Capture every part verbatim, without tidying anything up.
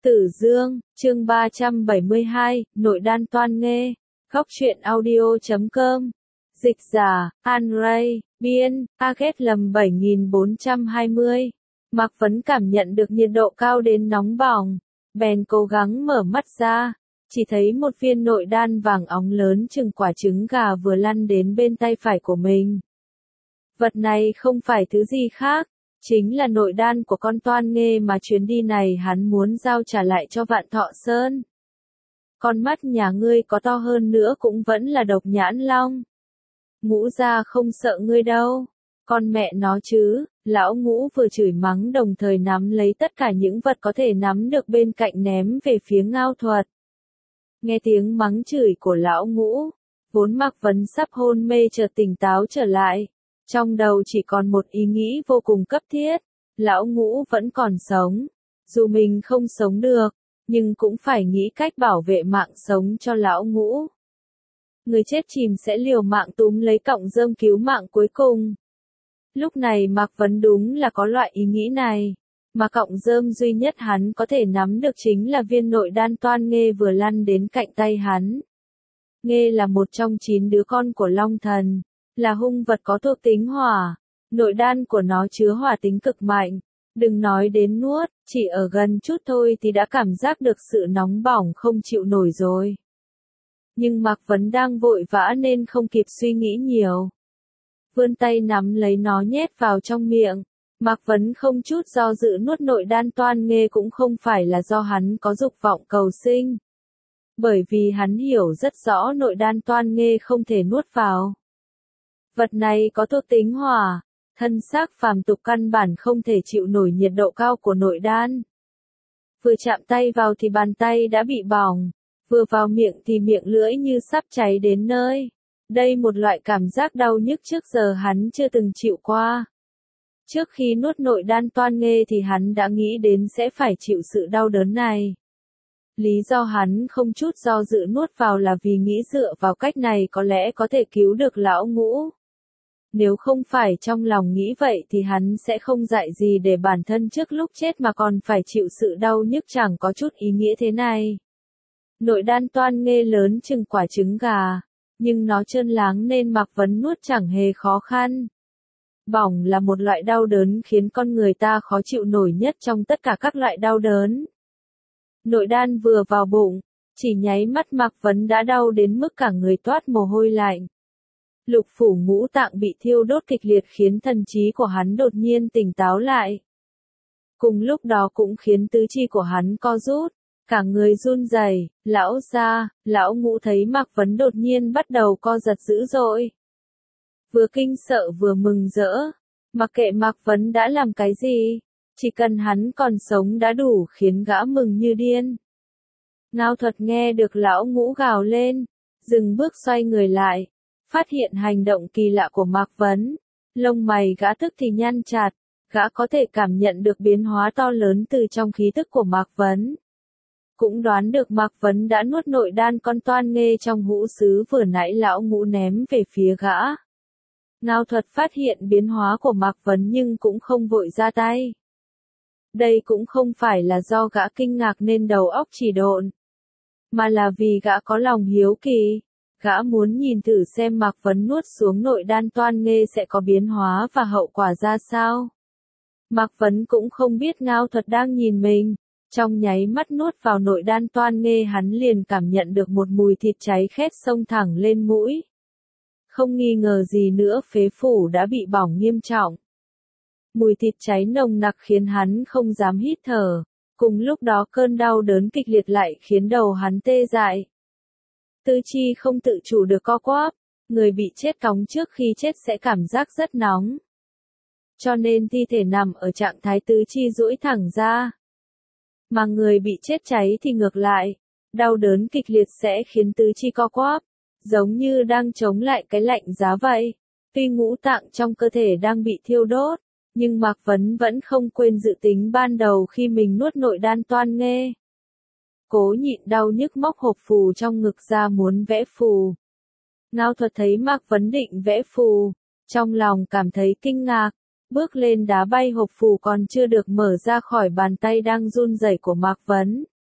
Tử Dương, chương ba trăm bảy mươi hai, nội đan toan nghê, góc truyện audio chấm com. Dịch giả, An Ray, biên, a ghét lầm bảy nghìn bốn trăm hai mươi. Mạc Vấn cảm nhận được nhiệt độ cao đến nóng bỏng, bèn cố gắng mở mắt ra, chỉ thấy một viên nội đan vàng óng lớn chừng quả trứng gà vừa lăn đến bên tay phải của mình. Vật này không phải thứ gì khác, chính là nội đan của con toan nghê mà chuyến đi này hắn muốn giao trả lại cho Vạn Thọ Sơn. Con mắt nhà ngươi có to hơn nữa cũng vẫn là độc nhãn long. Ngũ gia không sợ ngươi đâu. Con mẹ nó chứ, lão Ngũ vừa chửi mắng đồng thời nắm lấy tất cả những vật có thể nắm được bên cạnh ném về phía Ngao Thuật. Nghe tiếng mắng chửi của lão Ngũ, vốn Mạc Vấn sắp hôn mê chợt tỉnh táo trở lại. Trong đầu chỉ còn một ý nghĩ vô cùng cấp thiết, lão Ngũ vẫn còn sống. Dù mình không sống được, nhưng cũng phải nghĩ cách bảo vệ mạng sống cho lão Ngũ. Người chết chìm sẽ liều mạng túm lấy cọng rơm cứu mạng cuối cùng. Lúc này Mạc Vấn đúng là có loại ý nghĩ này, mà cọng rơm duy nhất hắn có thể nắm được chính là viên nội đan toan nghê vừa lăn đến cạnh tay hắn. Nghê là một trong chín đứa con của Long Thần, là hung vật có thuộc tính hỏa, nội đan của nó chứa hỏa tính cực mạnh, đừng nói đến nuốt, chỉ ở gần chút thôi thì đã cảm giác được sự nóng bỏng không chịu nổi rồi. Nhưng Mạc Vấn đang vội vã nên không kịp suy nghĩ nhiều. Vươn tay nắm lấy nó nhét vào trong miệng, Mạc Vấn không chút do dự nuốt nội đan toan nghê cũng không phải là do hắn có dục vọng cầu sinh. Bởi vì hắn hiểu rất rõ nội đan toan nghê không thể nuốt vào. Vật này có thuộc tính hỏa, thân xác phàm tục căn bản không thể chịu nổi nhiệt độ cao của nội đan. Vừa chạm tay vào thì bàn tay đã bị bỏng, vừa vào miệng thì miệng lưỡi như sắp cháy đến nơi. Đây một loại cảm giác đau nhức trước giờ hắn chưa từng chịu qua. Trước khi nuốt nội đan toan nghê thì hắn đã nghĩ đến sẽ phải chịu sự đau đớn này. Lý do hắn không chút do dự nuốt vào là vì nghĩ dựa vào cách này có lẽ có thể cứu được lão Ngũ. Nếu không phải trong lòng nghĩ vậy thì hắn sẽ không dạy gì để bản thân trước lúc chết mà còn phải chịu sự đau nhức chẳng có chút ý nghĩa thế này. Nội đan toan nghê lớn chừng quả trứng gà, nhưng nó trơn láng nên Mạc Vấn nuốt chẳng hề khó khăn. Bỏng là một loại đau đớn khiến con người ta khó chịu nổi nhất trong tất cả các loại đau đớn. Nội đan vừa vào bụng, chỉ nháy mắt Mạc Vấn đã đau đến mức cả người toát mồ hôi lạnh. Lục phủ ngũ tạng bị thiêu đốt kịch liệt khiến thần trí của hắn đột nhiên tỉnh táo lại. Cùng lúc đó cũng khiến tứ chi của hắn co rút, cả người run rẩy. Lão gia, lão Ngũ thấy Mạc Vấn đột nhiên bắt đầu co giật dữ dội. Vừa kinh sợ vừa mừng rỡ, mặc kệ Mạc Vấn đã làm cái gì, chỉ cần hắn còn sống đã đủ khiến gã mừng như điên. Ngao Thuật nghe được lão Ngũ gào lên, dừng bước xoay người lại, phát hiện hành động kỳ lạ của Mạc Vấn, lông mày gã tức thì nhăn chặt, gã có thể cảm nhận được biến hóa to lớn từ trong khí tức của Mạc Vấn. Cũng đoán được Mạc Vấn đã nuốt nội đan con toan nghê trong hũ sứ vừa nãy lão Ngũ ném về phía gã. Ngao Thuật phát hiện biến hóa của Mạc Vấn nhưng cũng không vội ra tay. Đây cũng không phải là do gã kinh ngạc nên đầu óc chỉ độn, mà là vì gã có lòng hiếu kỳ. Gã muốn nhìn thử xem Mạc Vấn nuốt xuống nội đan toan nghê sẽ có biến hóa và hậu quả ra sao. Mạc Vấn cũng không biết Ngao Thuật đang nhìn mình. Trong nháy mắt nuốt vào nội đan toan nghê hắn liền cảm nhận được một mùi thịt cháy khét xông thẳng lên mũi. Không nghi ngờ gì nữa phế phủ đã bị bỏng nghiêm trọng. Mùi thịt cháy nồng nặc khiến hắn không dám hít thở. Cùng lúc đó cơn đau đớn kịch liệt lại khiến đầu hắn tê dại. Tứ chi không tự chủ được co quắp, người bị chết cóng trước khi chết sẽ cảm giác rất nóng. Cho nên thi thể nằm ở trạng thái tứ chi duỗi thẳng ra. Mà người bị chết cháy thì ngược lại, đau đớn kịch liệt sẽ khiến tứ chi co quắp, giống như đang chống lại cái lạnh giá vậy. Tuy ngũ tạng trong cơ thể đang bị thiêu đốt, nhưng Mạc Vấn vẫn không quên dự tính ban đầu khi mình nuốt nội đan toan nghê. Cố nhịn đau nhức móc hộp phù trong ngực ra muốn vẽ phù. Ngao Thuật thấy Mạc Vấn định vẽ phù, trong lòng cảm thấy kinh ngạc, bước lên đá bay hộp phù còn chưa được mở ra khỏi bàn tay đang run rẩy của Mạc Vấn.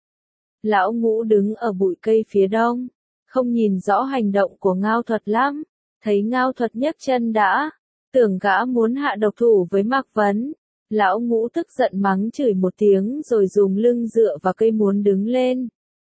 Lão Ngũ đứng ở bụi cây phía đông, không nhìn rõ hành động của Ngao Thuật lắm, thấy Ngao Thuật nhấc chân đã, tưởng gã muốn hạ độc thủ với Mạc Vấn. Lão Ngũ tức giận mắng chửi một tiếng rồi dùng lưng dựa vào cây muốn đứng lên.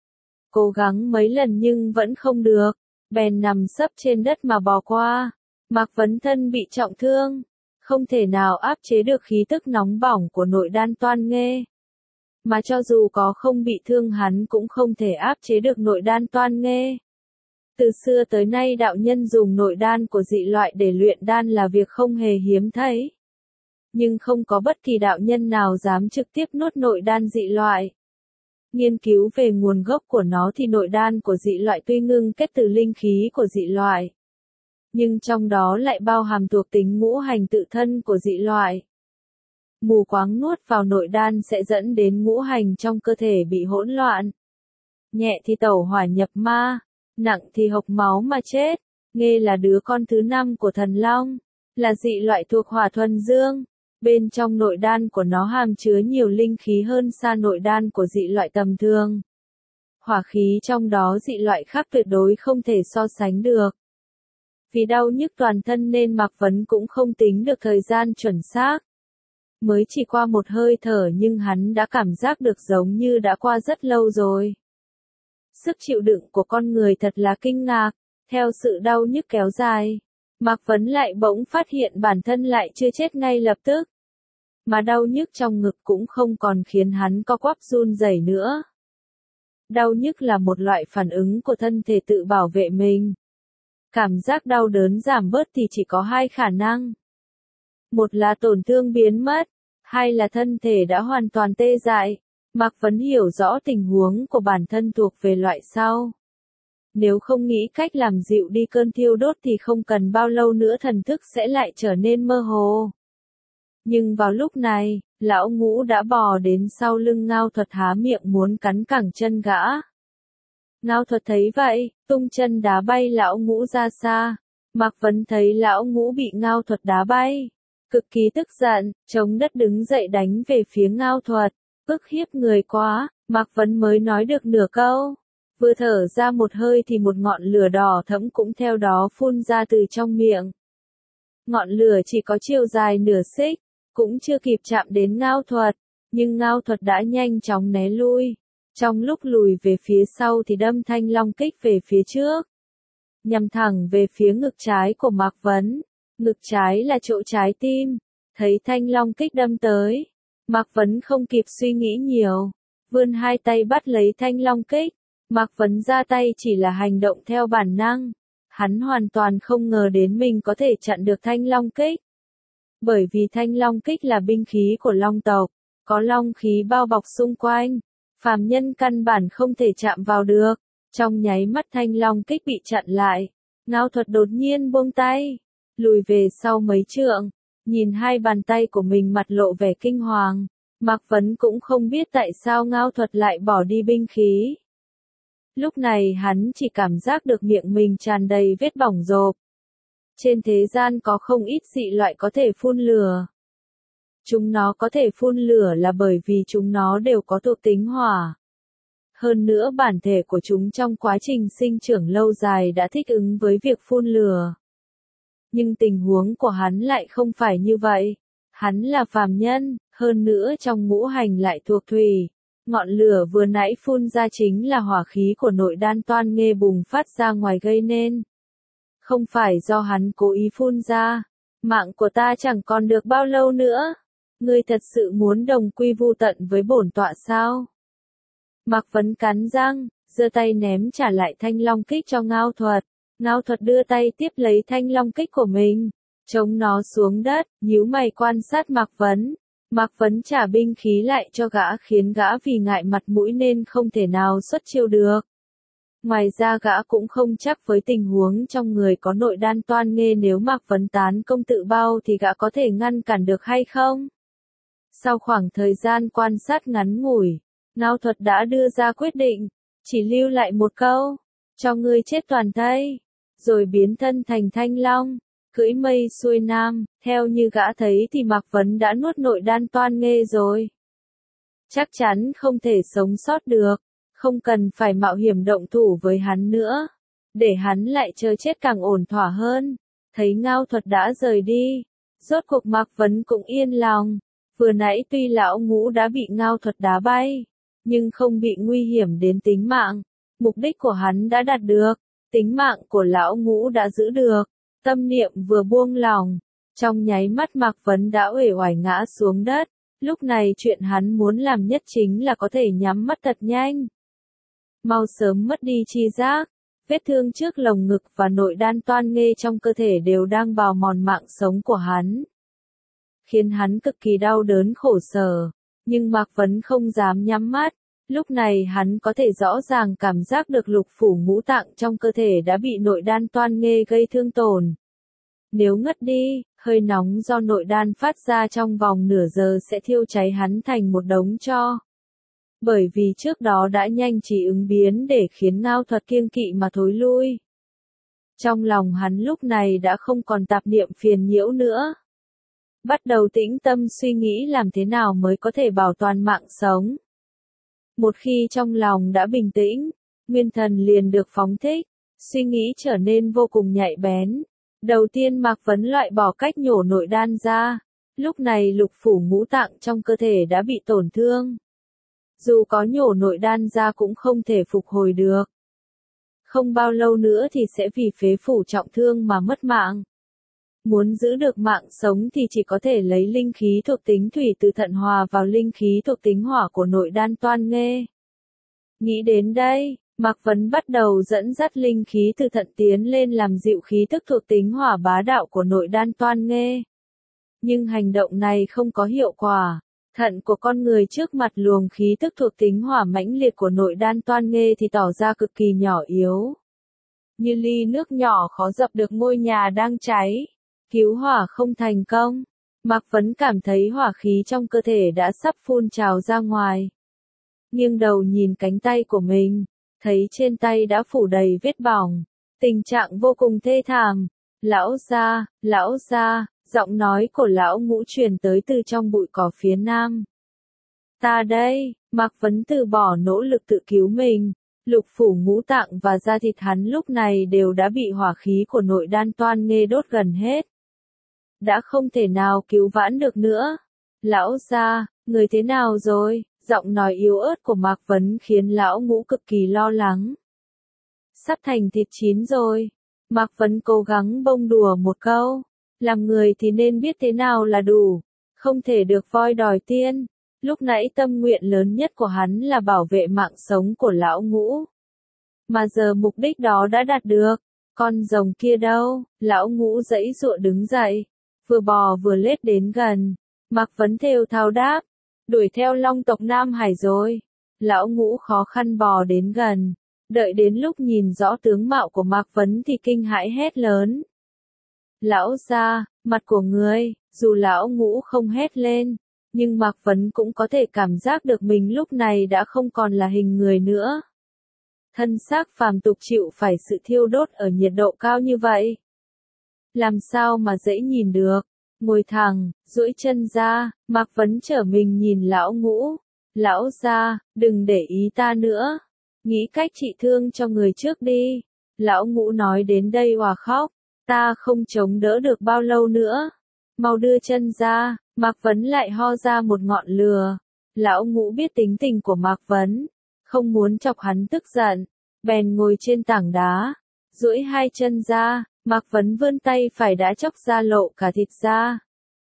Cố gắng mấy lần nhưng vẫn không được, bèn nằm sấp trên đất mà bò qua. Mạc Vấn thân bị trọng thương, không thể nào áp chế được khí tức nóng bỏng của nội đan Toan Nghê. Mà cho dù có không bị thương hắn cũng không thể áp chế được nội đan Toan Nghê. Từ xưa tới nay đạo nhân dùng nội đan của dị loại để luyện đan là việc không hề hiếm thấy. Nhưng không có bất kỳ đạo nhân nào dám trực tiếp nuốt nội đan dị loại. Nghiên cứu về nguồn gốc của nó thì nội đan của dị loại tuy ngưng kết từ linh khí của dị loại, nhưng trong đó lại bao hàm thuộc tính ngũ hành tự thân của dị loại. Mù quáng nuốt vào nội đan sẽ dẫn đến ngũ hành trong cơ thể bị hỗn loạn. Nhẹ thì tẩu hỏa nhập ma, nặng thì hộc máu mà chết. Nghê là đứa con thứ năm của thần long, là dị loại thuộc hỏa thuần dương. Bên trong nội đan của nó hàm chứa nhiều linh khí hơn xa nội đan của dị loại tầm thường. Hỏa khí trong đó dị loại khác tuyệt đối không thể so sánh được. Vì đau nhức toàn thân nên Mạc Vấn cũng không tính được thời gian chuẩn xác. Mới chỉ qua một hơi thở nhưng hắn đã cảm giác được giống như đã qua rất lâu rồi. Sức chịu đựng của con người thật là kinh ngạc, theo sự đau nhức kéo dài. Mạc Vấn lại bỗng phát hiện bản thân lại chưa chết ngay lập tức. Mà đau nhức trong ngực cũng không còn khiến hắn co quắp run rẩy nữa. Đau nhức là một loại phản ứng của thân thể tự bảo vệ mình. Cảm giác đau đớn giảm bớt thì chỉ có hai khả năng. Một là tổn thương biến mất, hai là thân thể đã hoàn toàn tê dại. Mạc Vấn hiểu rõ tình huống của bản thân thuộc về loại sau. Nếu không nghĩ cách làm dịu đi cơn thiêu đốt thì không cần bao lâu nữa thần thức sẽ lại trở nên mơ hồ. Nhưng vào lúc này, Lão Ngũ đã bò đến sau lưng Ngao Thuật há miệng muốn cắn cẳng chân gã. Ngao Thuật thấy vậy, tung chân đá bay Lão Ngũ ra xa. Mạc Vấn thấy Lão Ngũ bị Ngao Thuật đá bay, cực kỳ tức giận, chống đất đứng dậy đánh về phía Ngao Thuật. Ức hiếp người quá, Mạc Vấn mới nói được nửa câu. Vừa thở ra một hơi thì một ngọn lửa đỏ thẫm cũng theo đó phun ra từ trong miệng. Ngọn lửa chỉ có chiều dài nửa xích, cũng chưa kịp chạm đến Ngao Thuật, nhưng Ngao Thuật đã nhanh chóng né lui. Trong lúc lùi về phía sau thì đâm thanh long kích về phía trước, nhằm thẳng về phía ngực trái của Mạc Vấn. Ngực trái là chỗ trái tim, thấy thanh long kích đâm tới, Mạc Vấn không kịp suy nghĩ nhiều, vươn hai tay bắt lấy thanh long kích. Mạc Vấn ra tay chỉ là hành động theo bản năng, hắn hoàn toàn không ngờ đến mình có thể chặn được thanh long kích. Bởi vì thanh long kích là binh khí của long tộc, có long khí bao bọc xung quanh, phàm nhân căn bản không thể chạm vào được. Trong nháy mắt thanh long kích bị chặn lại, Ngao Thuật đột nhiên buông tay, lùi về sau mấy trượng, nhìn hai bàn tay của mình mặt lộ vẻ kinh hoàng. Mạc Vấn cũng không biết tại sao Ngao Thuật lại bỏ đi binh khí. Lúc này hắn chỉ cảm giác được miệng mình tràn đầy vết bỏng rộp. Trên thế gian có không ít dị loại có thể phun lửa. Chúng nó có thể phun lửa là bởi vì chúng nó đều có thuộc tính hỏa. Hơn nữa bản thể của chúng trong quá trình sinh trưởng lâu dài đã thích ứng với việc phun lửa. Nhưng tình huống của hắn lại không phải như vậy. Hắn là phàm nhân, hơn nữa trong ngũ hành lại thuộc thủy. Ngọn lửa vừa nãy phun ra chính là hỏa khí của nội đan Toan Nghê bùng phát ra ngoài gây nên. Không phải do hắn cố ý phun ra. Mạng của ta chẳng còn được bao lâu nữa. Ngươi thật sự muốn đồng quy vu tận với bổn tọa sao? Mạc Vấn cắn răng, giơ tay ném trả lại thanh long kích cho Ngao Thuật. Ngao Thuật đưa tay tiếp lấy thanh long kích của mình, chống nó xuống đất, nhíu mày quan sát Mạc Vấn. Mạc Vấn trả binh khí lại cho gã khiến gã vì ngại mặt mũi nên không thể nào xuất chiêu được. Ngoài ra gã cũng không chắc với tình huống trong người có nội đan Toan Nghê, nếu Mạc Vấn tán công tự bao thì gã có thể ngăn cản được hay không. Sau khoảng thời gian quan sát ngắn ngủi, Ngao Thuật đã đưa ra quyết định, chỉ lưu lại một câu, cho ngươi chết toàn thây, rồi biến thân thành thanh long, cưỡi mây xuôi nam. Theo như gã thấy thì Mạc Vấn đã nuốt nội đan Toan Nghê rồi. Chắc chắn không thể sống sót được, Không cần phải mạo hiểm động thủ với hắn nữa. Để hắn lại chơi chết càng ổn thỏa hơn. Thấy Ngao Thuật đã rời đi. Rốt cuộc Mạc Vấn cũng yên lòng. Vừa nãy tuy lão ngũ đã bị Ngao Thuật đá bay. Nhưng không bị nguy hiểm đến tính mạng. Mục đích của hắn đã đạt được. Tính mạng của lão ngũ đã giữ được. Tâm niệm vừa buông lỏng. Trong nháy mắt Mạc Vấn đã uể oải ngã xuống đất. Lúc này chuyện hắn muốn làm nhất chính là có thể nhắm mắt thật nhanh. Mau sớm mất đi tri giác. Vết thương trước lồng ngực và nội đan toan nghê trong cơ thể đều đang bào mòn mạng sống của hắn. Khiến hắn cực kỳ đau đớn khổ sở. Nhưng Mạc Vấn không dám nhắm mắt. Lúc này hắn có thể rõ ràng cảm giác được lục phủ ngũ tạng trong cơ thể đã bị nội đan toan nghê gây thương tổn. Nếu ngất đi, hơi nóng do nội đan phát ra trong vòng nửa giờ sẽ thiêu cháy hắn thành một đống tro. Bởi vì trước đó đã nhanh trí ứng biến để khiến Ngao Thuật kiêng kỵ mà thối lui. Trong lòng hắn lúc này đã không còn tạp niệm phiền nhiễu nữa. Bắt đầu tĩnh tâm suy nghĩ làm thế nào mới có thể bảo toàn mạng sống. Một khi trong lòng đã bình tĩnh, nguyên thần liền được phóng thích, suy nghĩ trở nên vô cùng nhạy bén. Đầu tiên Mạc Vấn loại bỏ cách nhổ nội đan ra. Lúc này lục phủ ngũ tạng trong cơ thể đã bị tổn thương. Dù có nhổ nội đan ra cũng không thể phục hồi được. Không bao lâu nữa thì sẽ vì phế phủ trọng thương mà mất mạng. Muốn giữ được mạng sống thì chỉ có thể lấy linh khí thuộc tính thủy từ thận hòa vào linh khí thuộc tính hỏa của nội đan toan nghê. Nghĩ đến đây, Mạc Vấn bắt đầu dẫn dắt linh khí từ thận tiến lên làm dịu khí tức thuộc tính hỏa bá đạo của nội đan toan nghê. Nhưng hành động này không có hiệu quả. Thận của con người trước mặt luồng khí tức thuộc tính hỏa mãnh liệt của nội đan toan nghê thì tỏ ra cực kỳ nhỏ yếu. Như ly nước nhỏ khó dập được ngôi nhà đang cháy. Cứu hỏa không thành công. Mạc Vấn cảm thấy hỏa khí trong cơ thể đã sắp phun trào ra ngoài. Nghiêng đầu nhìn cánh tay của mình. Thấy trên tay đã phủ đầy vết bỏng. Tình trạng vô cùng thê thảm. Lão gia, lão gia. Giọng nói của lão ngũ truyền tới từ trong bụi cỏ phía nam. Ta đây, Mạc Vấn từ bỏ nỗ lực tự cứu mình. Lục phủ ngũ tạng và da thịt hắn lúc này đều đã bị hỏa khí của nội đan toan nghê đốt gần hết. Đã không thể nào cứu vãn được nữa. Lão gia, người thế nào rồi? Giọng nói yếu ớt của Mạc Vấn khiến lão ngũ cực kỳ lo lắng. Sắp thành thịt chín rồi. Mạc Vấn cố gắng bông đùa một câu. Làm người thì nên biết thế nào là đủ. Không thể được voi đòi tiên. Lúc nãy tâm nguyện lớn nhất của hắn là bảo vệ mạng sống của lão ngũ. Mà giờ mục đích đó đã đạt được. Con rồng kia đâu? Lão ngũ giãy giụa đứng dậy. Vừa bò vừa lết đến gần. Mạc Vấn thều thào đáp. Đuổi theo long tộc Nam Hải rồi. Lão ngũ khó khăn bò đến gần. Đợi đến lúc nhìn rõ tướng mạo của Mạc Vấn thì kinh hãi hét lớn. Lão gia, mặt của ngươi, dù lão ngũ không hét lên, nhưng Mạc Vấn cũng có thể cảm giác được mình lúc này đã không còn là hình người nữa. Thân xác phàm tục chịu phải sự thiêu đốt ở nhiệt độ cao như vậy. Làm sao mà dễ nhìn được, ngồi thẳng, duỗi chân ra, Mạc Vấn trở mình nhìn lão ngũ. Lão gia, đừng để ý ta nữa, nghĩ cách trị thương cho người trước đi. Lão ngũ nói đến đây òa khóc. Ta không chống đỡ được bao lâu nữa. Mau đưa chân ra. Mạc Vấn lại ho ra một ngọn lửa. Lão ngũ biết tính tình của Mạc Vấn. Không muốn chọc hắn tức giận. Bèn ngồi trên tảng đá. Duỗi hai chân ra. Mạc Vấn vươn tay phải đã chóc ra lộ cả thịt ra.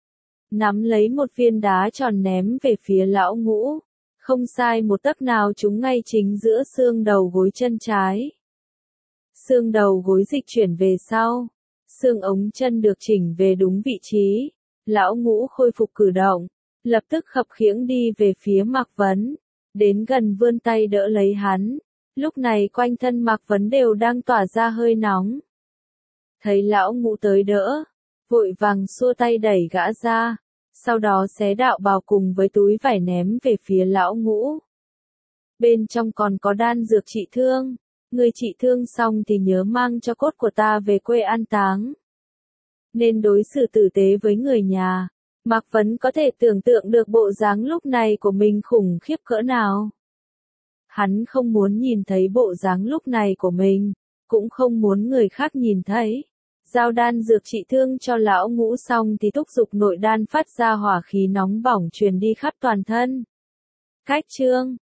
Nắm lấy một viên đá tròn ném về phía lão ngũ. Không sai một tấc nào trúng ngay chính giữa xương đầu gối chân trái. Xương đầu gối dịch chuyển về sau. Xương ống chân được chỉnh về đúng vị trí. Lão ngũ khôi phục cử động. Lập tức khập khiễng đi về phía Mạc Vấn. Đến gần vươn tay đỡ lấy hắn. Lúc này quanh thân Mạc Vấn đều đang tỏa ra hơi nóng. Thấy lão ngũ tới đỡ. Vội vàng xua tay đẩy gã ra. Sau đó xé đạo bào cùng với túi vải ném về phía lão ngũ. Bên trong còn có đan dược trị thương. Người trị thương xong thì nhớ mang cho cốt của ta về quê an táng. Nên đối xử tử tế với người nhà. Mạc Vấn có thể tưởng tượng được bộ dáng lúc này của mình khủng khiếp cỡ nào. Hắn không muốn nhìn thấy bộ dáng lúc này của mình, cũng không muốn người khác nhìn thấy. Giao đan dược trị thương cho lão ngũ xong thì thúc dục nội đan phát ra hỏa khí nóng bỏng truyền đi khắp toàn thân. Cách chương